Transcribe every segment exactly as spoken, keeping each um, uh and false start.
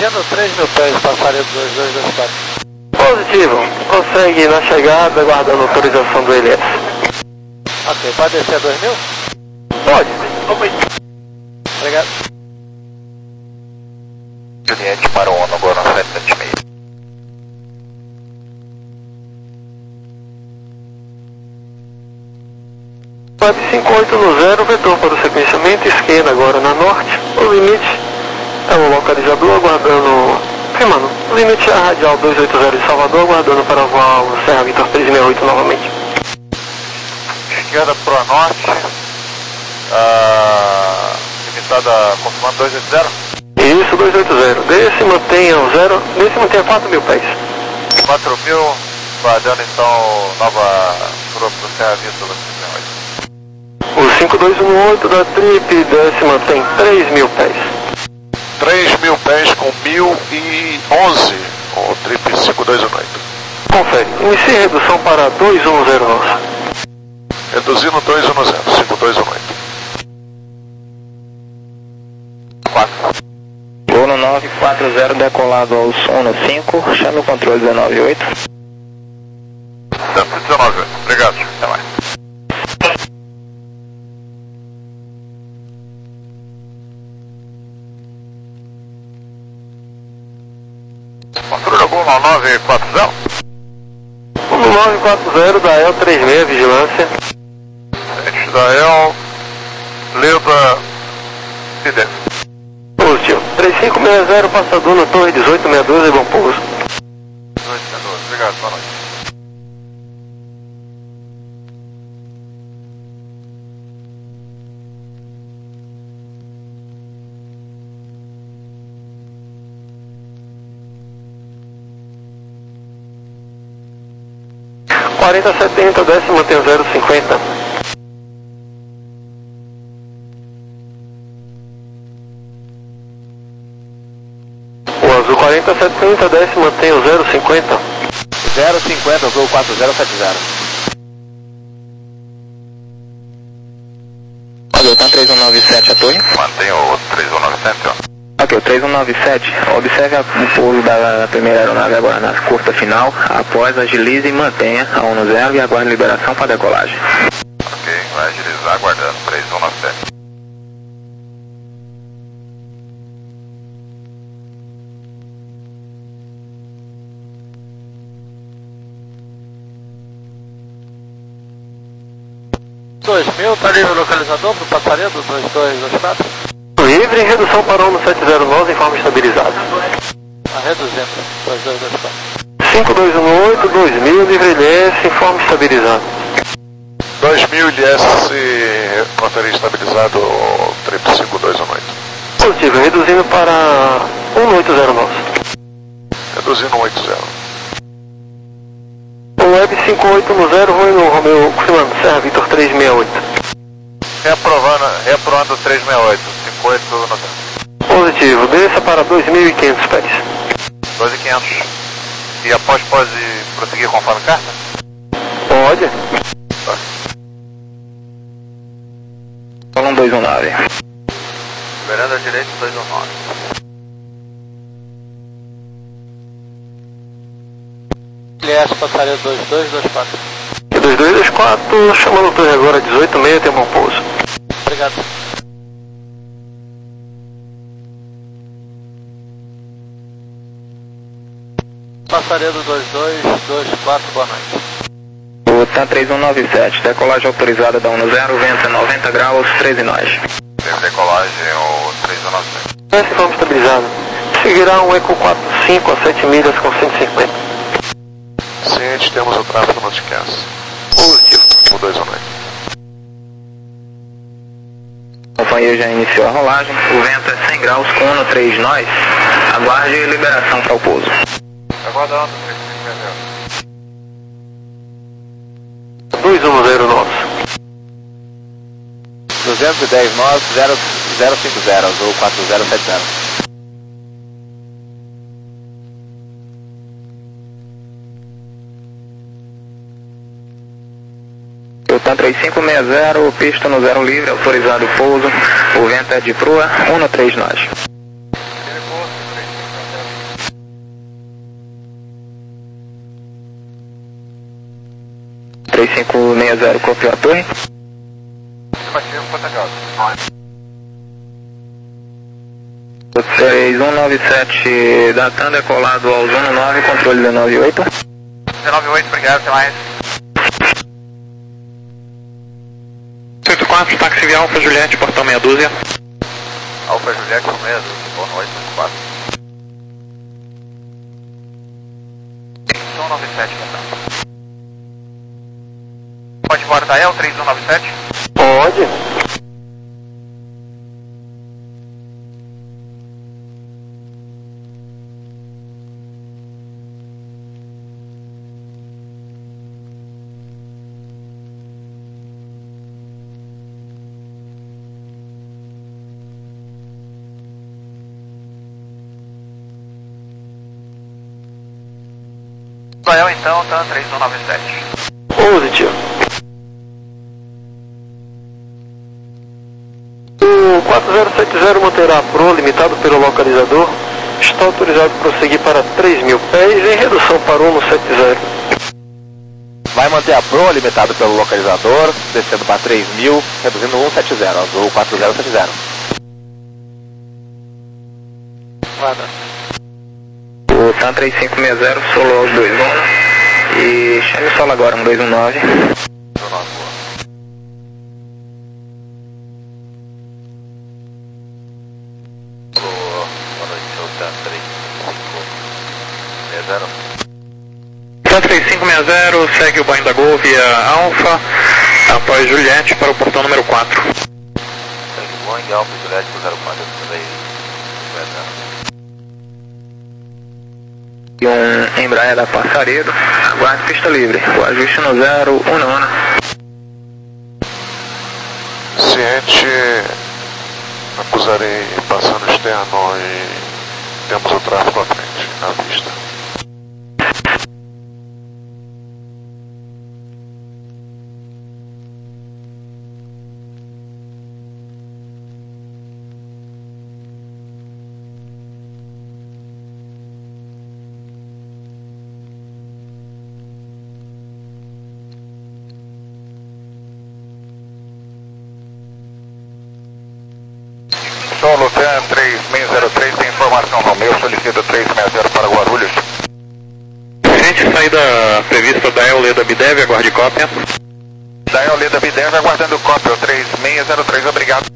Dizendo três mil pés, passaria dois dois dois quatro. Positivo. Consegue na chegada, aguardando autorização do L S. Ok, pode descer a dois mil? Pode. Obrigado. Juliette para o ONU, agora sete sete seis. Web cinco oito no zero, vetor para o sequenciamento, esquerda agora na norte. O limite é o localizador, aguardando. Firmando. O limite é a radial dois oito zero de Salvador, aguardando para voar o Serra Vitor três seis oito novamente. Esquerda para o norte. Ah, limitada confirmando dois oito zero? Isso, dois oito zero. Desse mantenha o zero, desse mantenha quatro mil pés. quatro mil, guardando então nova curva para o Serra Vitor três seis oito. O cinco dois um oito da Trip desce mantém três mil pés. três mil pés com mil e onze, o Trip cinco dois um oito. Confere. Inicie redução para dois um zero nosso. Reduzindo dois um zero, cinco dois um oito. quatro. Uno nove quatro zero decolado aos Uno cinco, chame o controle dezenove oito. Centro dezenove oito, obrigado, até mais. Controle algum nove quatro zero? Um nove quatro zero da E L três seis, vigilância. Sete da E L, Leda, Cidência. Positivo. três cinco seis zero, passador na torre dezoito sessenta e dois, bom pouso. dezoito sessenta e dois, obrigado, boa noite. quarenta setenta, desce, mantém o zero cinquenta. O azul quarenta setenta, desce, mantém o zero cinquenta. zero cinquenta, azul quatro zero sete zero. Ok, o três um nove sete a torre. Mantém o três um nove sete, ó. Ok, o três um nove sete, observe o pouso da primeira aeronave agora na curta final, após agilize e mantenha a um zero e aguarde liberação para decolagem. Ok, vai agilizar, aguardando, três um nove sete. dois mil, tá livre o localizador pro passaredo dois dois dois quatro? Livre, redução para o sete zero nove em forma estabilizada. Tá reduzindo, dois dois dois quatro. cinco dois um oito, dois mil, livre L S em forma estabilizada. dois mil L S, contaria estabilizado, Trip cinco dois um oito. Positivo, reduzindo para um oito zero nosso. Reduzindo um oito zero. O Web cinco oito no zero, Romeu, Romeu, confirmando, Serra Vitor três seis oito. Reaprovando, reaprovando três seis oito, cinco oito no zero. Positivo, desça para dois mil e quinhentos pés. dois mil e quinhentos. E após pode prosseguir conforme carta? Pode. Tá. Colon dois um nove. Liberando a direita dois um nove. L S passaredo dois dois dois quatro. dois dois dois quatro, chamando o torre agora dezoito seis, tem bom pouso. Obrigado. Passaredo dois dois dois quatro, boa noite. O T A três um nove sete, decolagem autorizada da um zero, vento noventa graus, treze nós. Teve decolagem o três um nove sete. Desce em forma estabilizada. Seguirá um Eco quatro cinco a sete milhas com cento e cinquenta. Ciente, temos o tráfego no Ticas. Positivo. O dois um nove. O companheiro já iniciou a rolagem, o vento é cem graus com Uno três nós. Aguarde liberação para o pouso. Aguardando, três cinco zero. dois um zero nosso. duzentos e dez nós, zero cinco zero, azul quatro zero sete zero. O T A três cinco seis zero, pista no zero livre, autorizado o pouso, o vento é de proa, Uno três nós. Ele posto, três cinco zero. três cinco seis zero, copiou a torre. Afirmativo, Portugal. seis um nove sete, datando é colado ao Zona nove, controle dezenove oito. dezenove oito, obrigado, até mais. oito quatro, táxi via Alfa Juliette, portão meia dúzia. Alfa Juliette, meia dúzia, boa noite, oito quatro. três um nove sete, então. Pode embora, é o três um nove sete? Pode. Israel, então, tá três um nove sete. Positivo. O quatro zero sete zero manterá a Pro, limitado pelo localizador. Está autorizado a prosseguir para três mil pés, em redução para um no sete zero. Vai manter a Pro, limitado pelo localizador, descendo para três mil, reduzindo um sete zero, azul quatro zero sete zero. Guarda. O TAM três cinco seis zero, solo aos dois um. E chame o solo agora, um dois um nove. TAM três cinco seis zero, segue o banho da Gol via Alfa, após Juliette para o portão número quatro. Segue o Boeing Alfa Juliette zero quatro, E um Embraer da Passaredo, aguarde pista livre, o ajuste no zero um nono. Ciente, acusarei passando externo e temos o tráfego à frente, à vista. Solo TAM três seis zero três, tem informação Romeu, solicita três seis zero para Guarulhos. Gente, saída prevista da Eoleda Bidev, aguarde cópia. Da Eoleda Bidev, aguardando cópia, o três seis zero três, obrigado.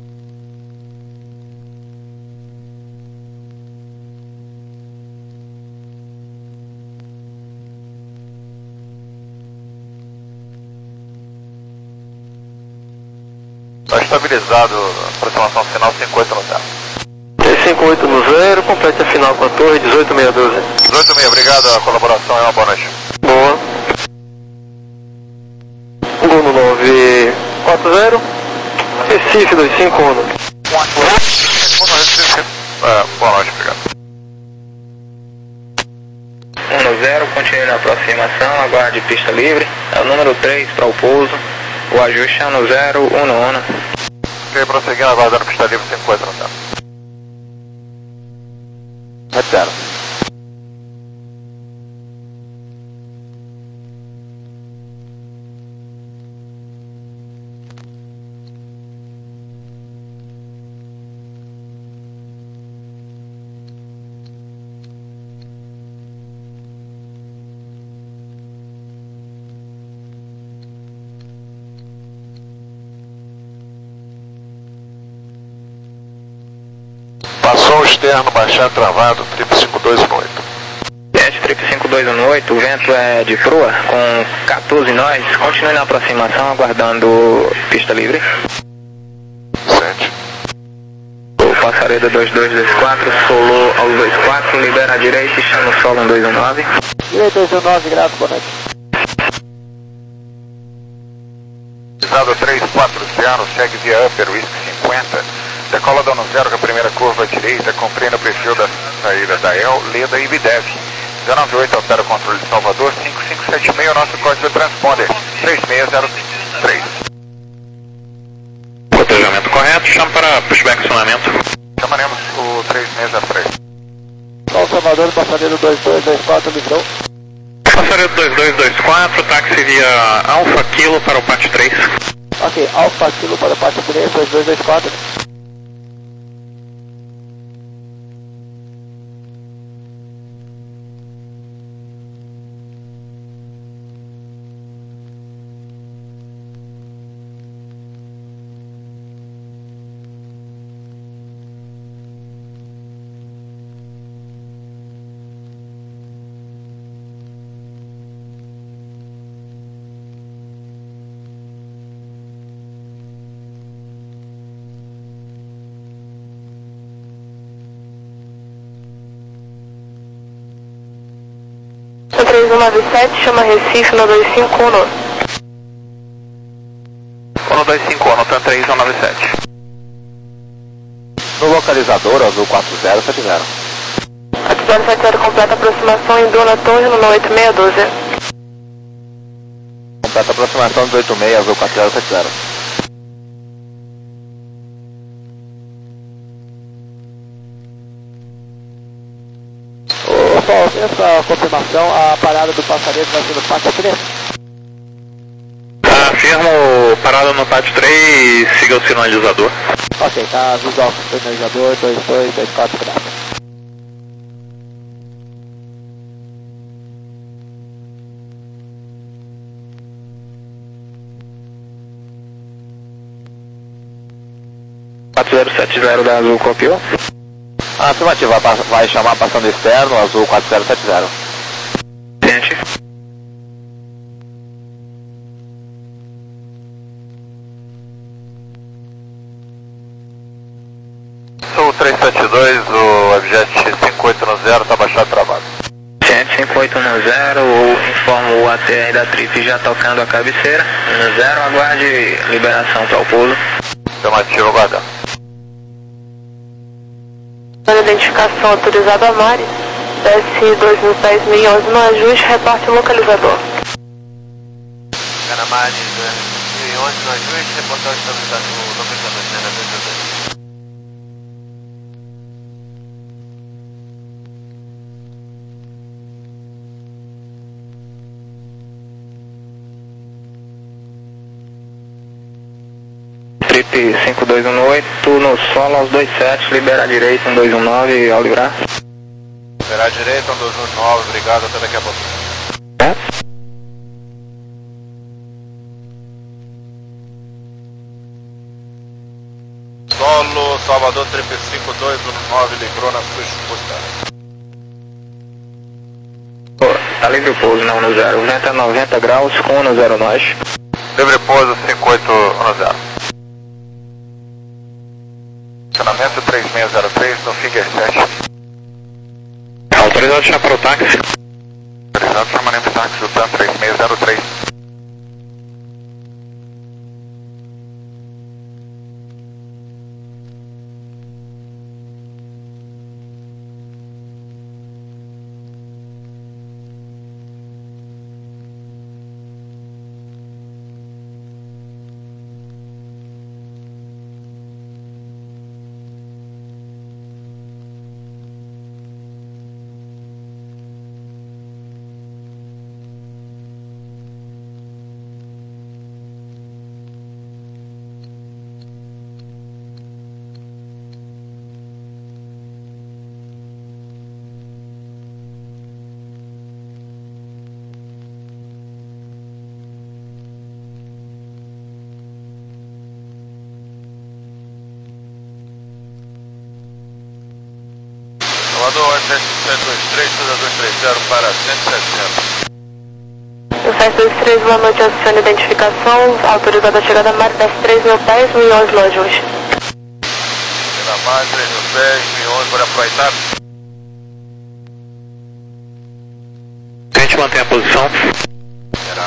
Está estabilizado, aproximação final cinco oito no zero. cinco oito no zero, complete a final com a torre, dezoito seis doze. dezoito seis, obrigado, a colaboração é uma boa noite. Boa. Gol no nove quatro zero, Recife dois cinco um. É, boa noite, obrigado. um no zero, continue na aproximação, aguarde pista livre, é o número três para o pouso, o ajuste é no zero um nono. Ok, prosseguindo, aguardando pista livre cinco oito no zero. sete zero. Passou o externo, baixar travado, triplo cinco dois um oito. Jet triplo cinco dois um oito, o vento é de proa, com quatorze nós, continue na aproximação, aguardando pista livre. Sente. O Passaredo dois dois dois quatro, solo aos dois quatro, libera a direita e chama o solo um dois um nove. Direito dois um nove, graças, boa noite. Pisado três quatro zero, segue via Upper Whisky cinquenta. Decola dando zero com a primeira curva à direita, compreende o perfil da saída da El, Leda e Bidev. dezenove oito altera o controle de Salvador, cinco cinco sete seis, nosso código de transponder, três seis zero três. Cotejamento correto, chama para pushback acionamento. Chamaremos o três seis zero três. São Salvador, passageiro dois dois dois quatro, livrou. Passageiro dois dois dois quatro, táxi via Alfa Kilo para o Pátio três. Ok, Alfa Kilo para o Pátio três, dois dois dois quatro. três um nove sete, chama Recife no dois cinco um. no dois cinco um, TAM três um nove sete. No localizador, azul quatro zero sete zero. quatro zero sete zero, completa aproximação em Duna Torre no oito seis um dois. Completa aproximação dos oito seis, azul quatro zero sete zero. Ô, Paulo, essa confirmação, a parada do passageiro vai ser no Pátio três? Afirmo, parada no Pátio três, siga o sinalizador. Ok, tá visual com o sinalizador, dois dois dois quatro, graças. quatro zero sete zero da Azul copiou? Afirmativa, vai chamar passando externo, azul quatro zero sete zero. Gente. Sul três sete dois, o objeto cinco oito um zero está baixado travado. Gente, cinco oito um zero, informo o A T R da Trip já tocando a cabeceira. um zero, aguarde liberação para o pouso. Afirmativa, aguardando. Identificação autorizada a Mari, S dois mil dez mil e onze no ajuste, reporte localizador. Canamari dois mil e onze no ajuste, reportagem estabilizado localizador, né, dois dois dois. Trip cinco dois um oito, no solo aos dois sete, libera a direita um dois um nove, ao livrar. Liberar a direita, um dois um nove, obrigado, até daqui a pouco. É? Solo, Salvador, Trip cinco dois um nove, livrou na sua escuta. Pô, tá livre o pouso na um zero, vento a noventa graus com um zero nós. Livre pouso, cinco oito um zero. Estacionamento três seis zero três no Finger sete. Autorizado chamar para o táxi. Autorizado chamamento táxi do TAM três seis zero três. Salvador, sete dois três, dois três zero para cento e setenta. O sete dois três, boa noite, adicione identificação, autorizada a chegada a Mari, das três mil dez mil e onze no ajuste. Chegada a Mari, três mil dez mil e onze, bora aproveitar. A gente mantém a posição. Será.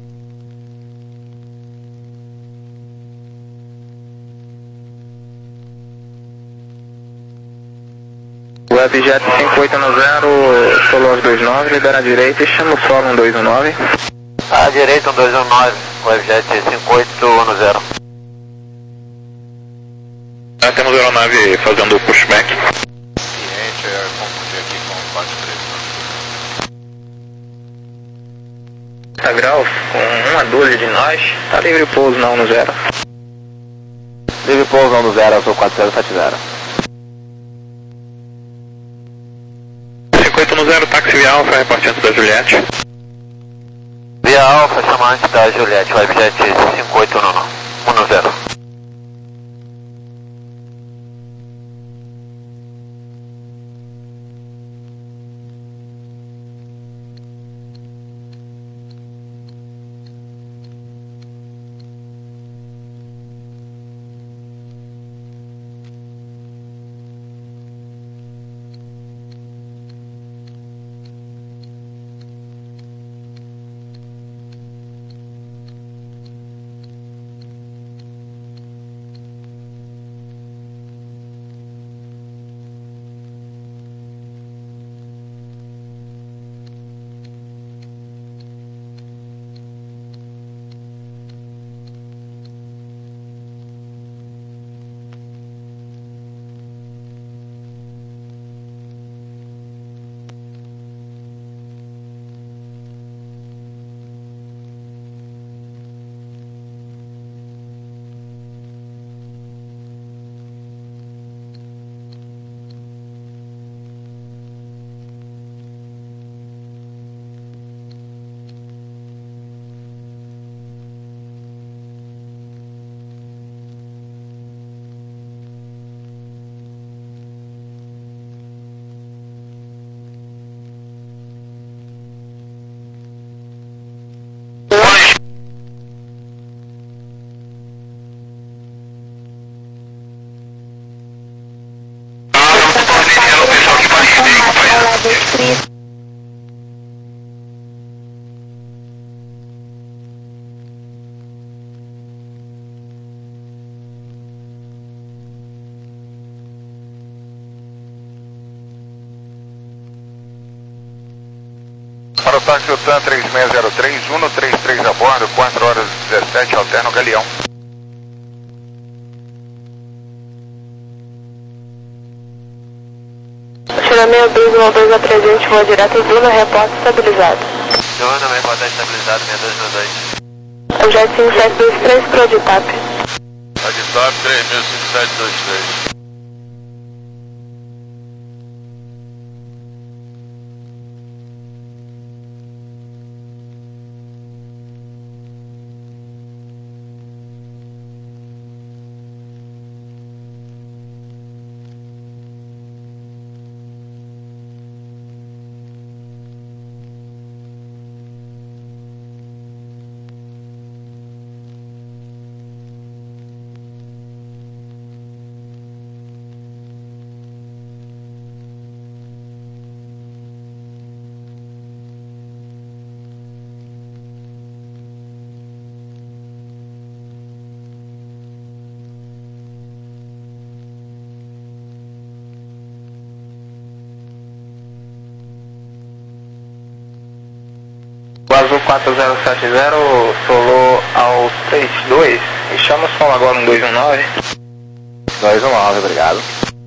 Webjet cinco oito um zero, solo aos dois nove, libera a direita e chama o solo um dois um nove. À direita um dois um nove, Webjet cinco oito um zero. Ah, temos a aeronave fazendo o pushback. Ciente, eu confundi aqui com o quatro três. graus, com uma dúzia de nós, tá livre pouso na um zero. Livre pouso na um zero, Azul quatro zero sete zero. cinco oito zero, táxi via Alfa, reporte antes da Juliette. Via Alfa, chama antes da Juliette, Webjet cinco oito um zero. Para o táxi UTAN três seis zero três, um três três a bordo, quatro horas e dezessete, alterno Galeão. China seis dois um dois a trezentos, voa direto, Bruna, reporte estabilizado. Bruna, reporte estabilizado, seis dois um dois. Objeto cinco sete dois três, para o Aditap. Aditap três mil cinco sete dois três. O Azul quatro zero sete zero solou ao três dois e chama o solo agora um dois um nove. dois um nove, obrigado.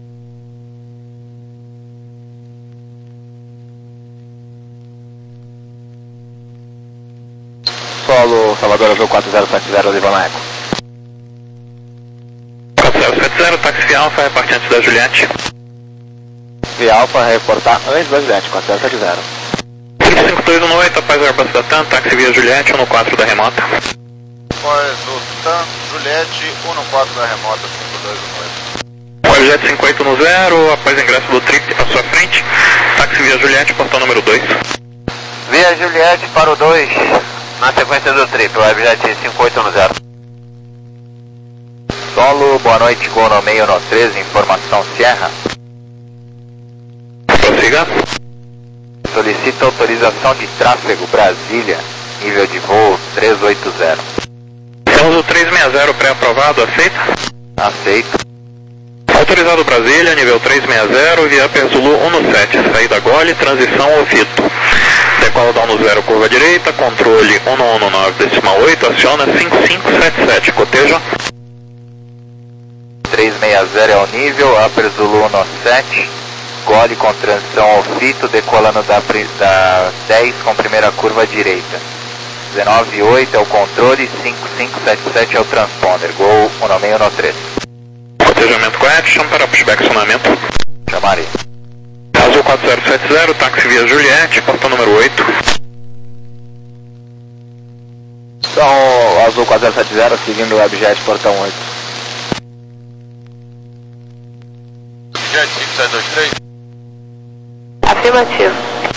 Solo Salvador Azul quatro zero sete zero, Livana Eco. quatro zero sete zero, táxi via Alfa, reporte antes da Juliette. Via Alfa, reportar antes da Juliette, quatro zero sete zero. cinco dois um oito, após Airbus da TAM, táxi via Juliette, um quatro da remota. Após o TAM, Juliette, um quatro da remota, cinco dois um oito. Webjet cinco oito um zero, após ingresso do trip à sua frente, táxi via Juliette, portão número dois. Via Juliette para o dois, na sequência do trip, Webjet cinco oito um zero. Solo, boa noite, Gol no meio no treze, informação Sierra. Prossiga. Solicita autorização de tráfego Brasília, nível de voo três oito zero. Temos o três seis zero pré-aprovado, aceita? Aceito. Autorizado Brasília, nível três seis zero, via Zulu um sete, saída Gole, transição Ovito. Decola da um zero, curva direita, controle um um nove decimal oito, aciona cinco cinco sete sete, coteja. três seis zero é o nível, Upper Zulu um sete, Gole com transição Ovito, decolando da, da dez com primeira curva direita. dezenove oito é o controle, cinco cinco sete sete é o transponder, Gol um nove seis um nove três. Cotejamento correto, chama para pushback acionamento. Chamaria. Azul quatro zero sete zero, táxi via Juliette, portão número oito. Então, Azul quatro zero sete zero, seguindo o Webjet, portão oito. Jet cinco sete dois três. Afirmativo.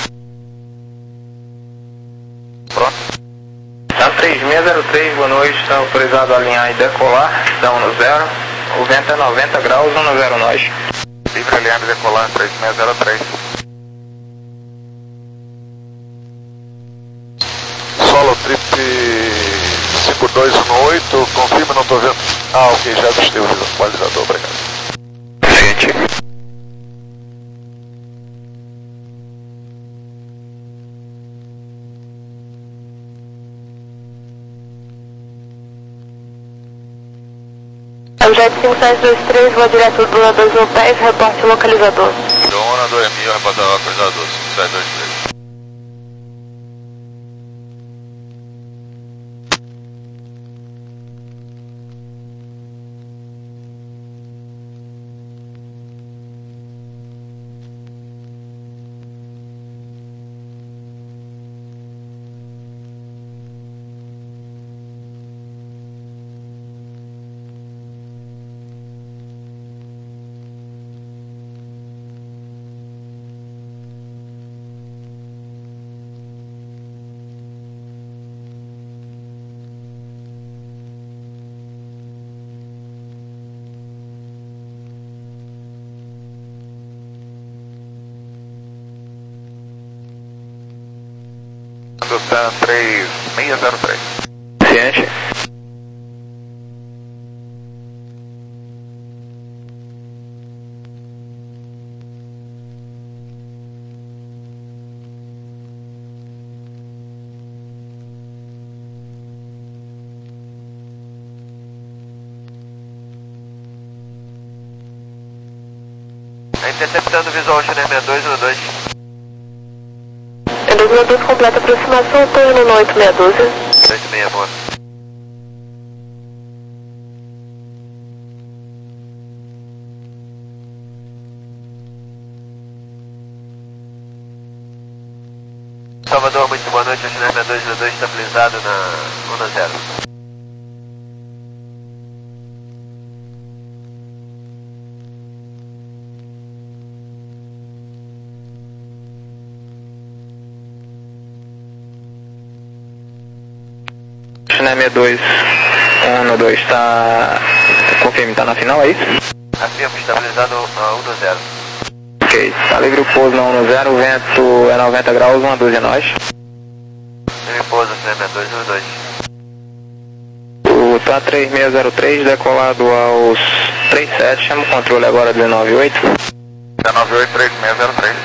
Pronto. Tá três seis zero três, boa noite, está autorizado a alinhar e decolar, dá um no zero, o vento é noventa graus, um no zero nós. Livre alinhar e decolar três seis zero três. Solo trip cinco dois um oito, confirma, não estou vendo. Ah, ok, já ajustei o visualizador, obrigado. Gente. É o Jet cinco sete dois três, voa direto do dois mil pés, reporte localizador. Dona dois mil, reporte localizador cinco sete dois três. San três seis zero três. Ciente. Tá interceptando o visual China sessenta e dois no dois. dois mil dois completa aproximação, estou indo no oito seis um dois. oito seis, boa. Salvador, muito boa noite, o China sessenta e dois no dois estabilizado na um zero. China sessenta e dois, um dois, está... confirme, está na final, é isso? Afirmo, estabilizado na um zero. Ok, está livre o pouso na um zero, o vento é noventa graus, uma dúzia nós. Livre pouso, sessenta e dois no dois. O T A três seis zero três, decolado aos trinta e sete, chama o controle agora dezenove oito. dezenove oito três seis zero três.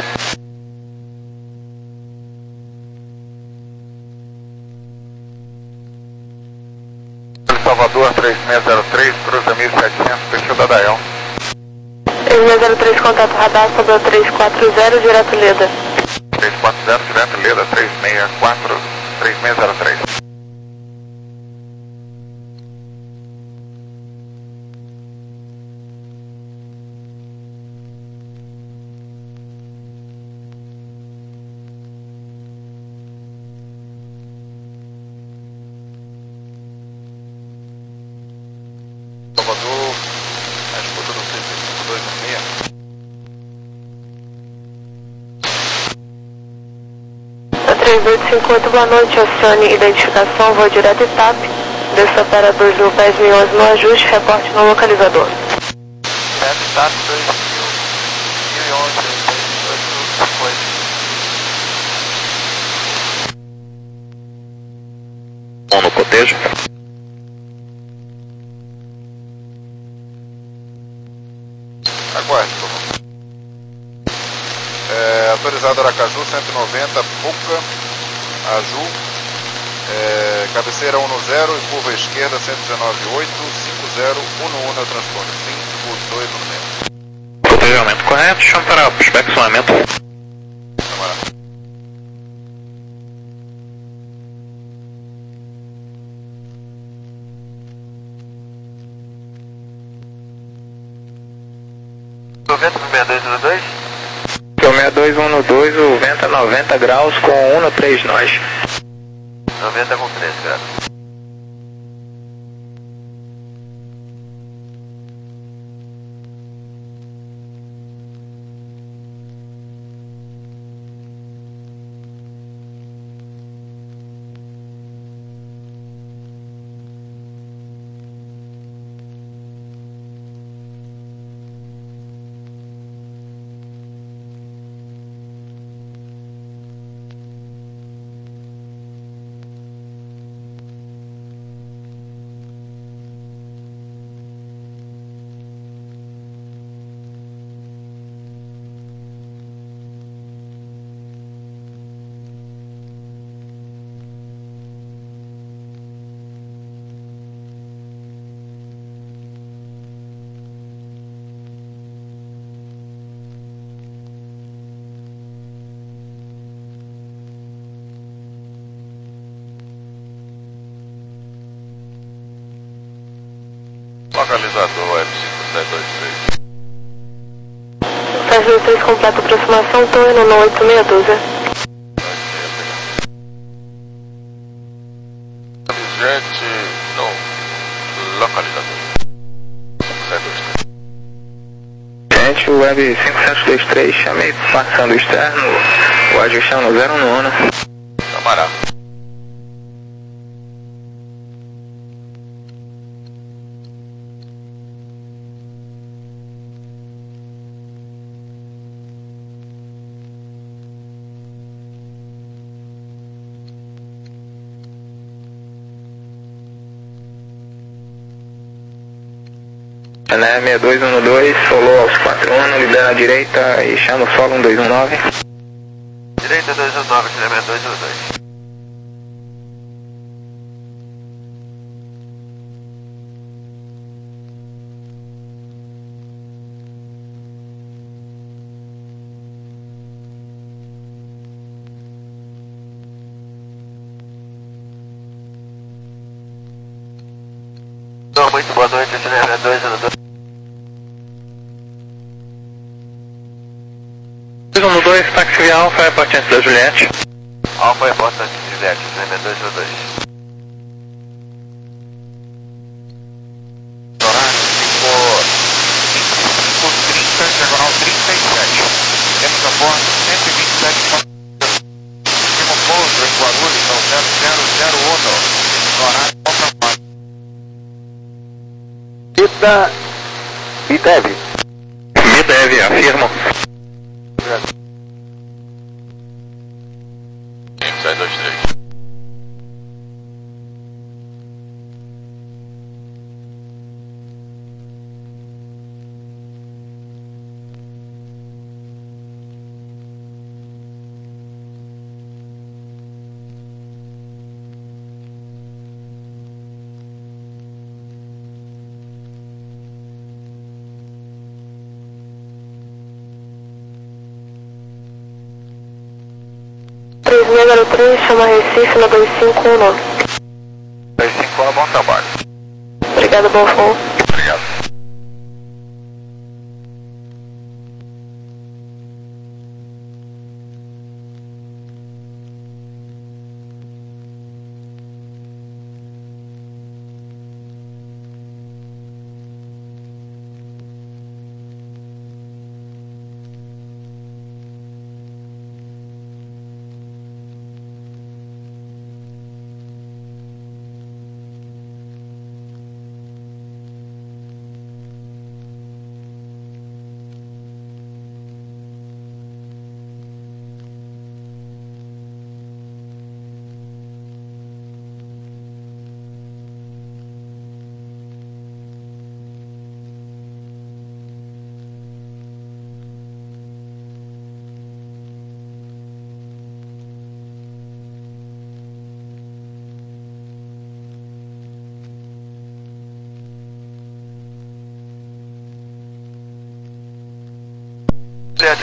Salvador três seis zero três, cruza mil e setecentos, perfil da Dael. três seis zero três, contato radar, Salvador três quatro zero, direto Leda. três quatro zero, direto Leda, três seis quatro, três seis zero três. Salvador, a escuta do três cinco dois um seis. três oito cinco oito, boa noite, acione identificação, voo direto E T A P, desça para dois mil pés, mil onze no ajuste, reporte no localizador. Direto E T A P dois mil e onze, dois mil e oito. Um no cotejo. Aguarde, por favor. É, autorizado Aracaju, cento e noventa, Puca, Aju, é, cabeceira um zero e curva esquerda cento e dezenove oito, cinco zero um um é o transporte, cinco dois um seis. Cotejamento correto, chama para pushback acionamento. Camarada. seis dois um dois? Então seis dois um dois, o vento é noventa graus com um três nós. noventa com três graus. Localizador Web cinco sete dois três. sete dois três completa aproximação, estou indo no oito seis doze. Gente, não. Localizador sete dois três. Gente, o Web cinco sete dois três, chamei passando o externo, o ajustando zero nono. Camará. Né, seis dois um dois, solou aos quatro um, libera a direita e chama o solo um dois um nove. Direita dois um nove, seis dois um dois. Muito boa noite, seis dois um dois. dois um dois, táxi via Alfa, airport antes da Juliette. Alfa, airport antes da Juliette, seis dois um dois. Horário ficou vinte e cinco trinta, diagonal trinta e sete. Temos a bordo cento e vinte e sete passageiros. Último pouso em Guarulhos, ao zero zero zero um. Horário confirmado. Ita... Itev. Me deve, afirmo. sete dois três. três seis zero três, chama Recife na dois cinco um nove. dois cinco um, bom trabalho. Obrigada, bom voo.